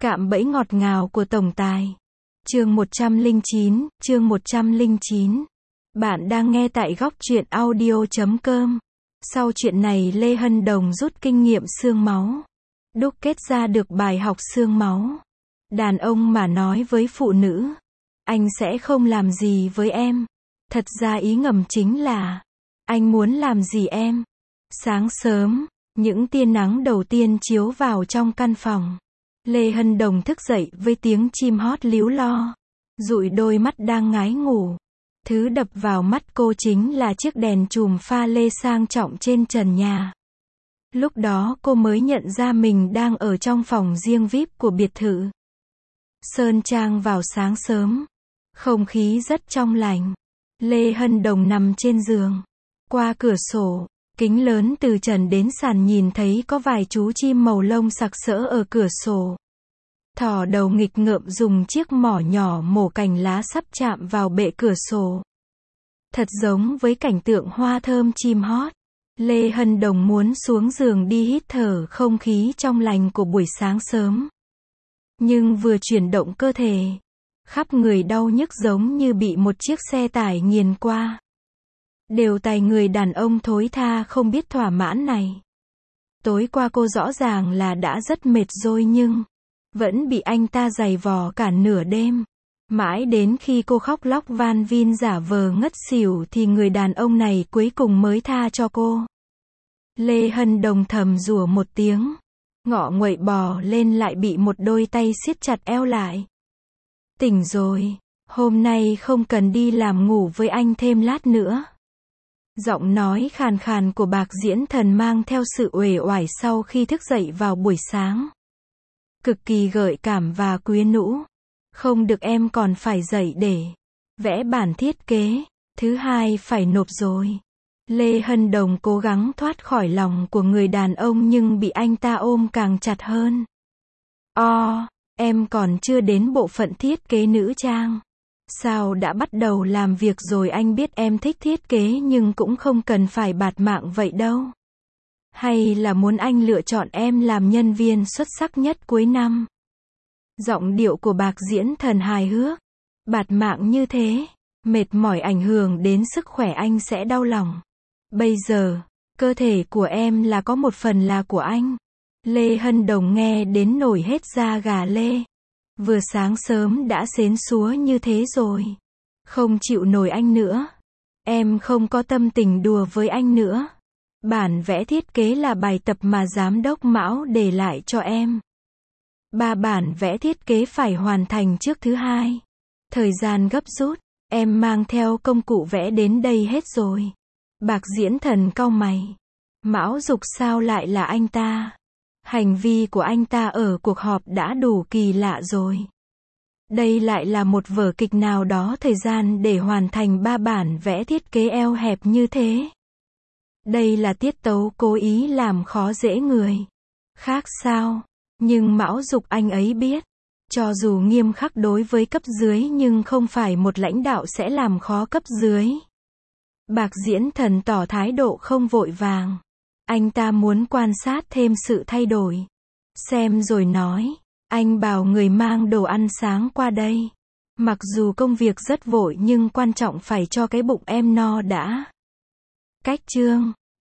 Cạm bẫy ngọt ngào của tổng tài. Chương 109. Bạn đang nghe tại góc truyện audio.com. Sau chuyện này Lê Hân Đồng rút kinh nghiệm xương máu, đúc kết ra được bài học xương máu. Đàn ông mà nói với phụ nữ, anh sẽ không làm gì với em. Thật ra ý ngầm chính là, anh muốn làm gì em. Sáng sớm, những tia nắng đầu tiên chiếu vào trong căn phòng. Lê Hân Đồng thức dậy với tiếng chim hót líu lo, dụi đôi mắt đang ngái ngủ. Thứ đập vào mắt cô chính là chiếc đèn chùm pha lê sang trọng trên trần nhà. Lúc đó cô mới nhận ra mình đang ở trong phòng riêng VIP của biệt thự. Sơn trang vào sáng sớm, không khí rất trong lành. Lê Hân Đồng nằm trên giường, qua cửa sổ, kính lớn từ trần đến sàn nhìn thấy có vài chú chim màu lông sặc sỡ ở cửa sổ. Thỏ đầu nghịch ngợm dùng chiếc mỏ nhỏ mổ cành lá sắp chạm vào bệ cửa sổ. Thật giống với cảnh tượng hoa thơm chim hót. Lê Hân Đồng muốn xuống giường đi hít thở không khí trong lành của buổi sáng sớm. Nhưng vừa chuyển động cơ thể, khắp người đau nhức giống như bị một chiếc xe tải nghiền qua. Đều tại người đàn ông thối tha không biết thỏa mãn này. Tối qua cô rõ ràng là đã rất mệt rồi nhưng vẫn bị anh ta giày vò cả nửa đêm. Mãi đến khi cô khóc lóc van vin giả vờ ngất xỉu thì người đàn ông này cuối cùng mới tha cho cô. Lê Hân Đồng thầm rủa một tiếng, ngọ nguậy bò lên lại bị một đôi tay siết chặt eo lại. Tỉnh rồi, hôm nay không cần đi làm, ngủ với anh thêm lát nữa. Giọng nói khàn khàn của Bạc Diễn Thần mang theo sự uể oải sau khi thức dậy vào buổi sáng. Cực kỳ gợi cảm và quyến rũ. Không được, em còn phải dậy để vẽ bản thiết kế, thứ hai phải nộp rồi. Lê Hân Đồng cố gắng thoát khỏi lòng của người đàn ông nhưng bị anh ta ôm càng chặt hơn. Em còn chưa đến bộ phận thiết kế nữ trang. Sao đã bắt đầu làm việc rồi? Anh biết em thích thiết kế nhưng cũng không cần phải bạt mạng vậy đâu. Hay là muốn anh lựa chọn em làm nhân viên xuất sắc nhất cuối năm? Giọng điệu của Bạc Diễn Thần hài hước. Bạt mạng như thế, mệt mỏi ảnh hưởng đến sức khỏe, anh sẽ đau lòng. Bây giờ, cơ thể của em là có một phần là của anh. Lê Hân Đồng nghe đến nổi hết da gà lê. Vừa sáng sớm đã xến xúa như thế rồi. Không chịu nổi anh nữa. Em không có tâm tình đùa với anh nữa. Bản vẽ thiết kế là bài tập mà giám đốc Mão để lại cho em. 3 bản vẽ thiết kế phải hoàn thành trước thứ hai. Thời gian gấp rút, em mang theo công cụ vẽ đến đây hết rồi. Bạc Diễn Thần cau mày. Mão Dục sao lại là anh ta? Hành vi của anh ta ở cuộc họp đã đủ kỳ lạ rồi. Đây lại là một vở kịch nào đó, thời gian để hoàn thành 3 bản vẽ thiết kế eo hẹp như thế. Đây là tiết tấu cố ý làm khó dễ người khác sao? Nhưng Mão Dục anh ấy biết, cho dù nghiêm khắc đối với cấp dưới nhưng không phải một lãnh đạo sẽ làm khó cấp dưới. Bạc Diễn Thần tỏ thái độ không vội vàng. Anh ta muốn quan sát thêm sự thay đổi. Xem rồi nói, anh bảo người mang đồ ăn sáng qua đây. Mặc dù công việc rất vội nhưng quan trọng phải cho cái bụng em no đã. Cách chương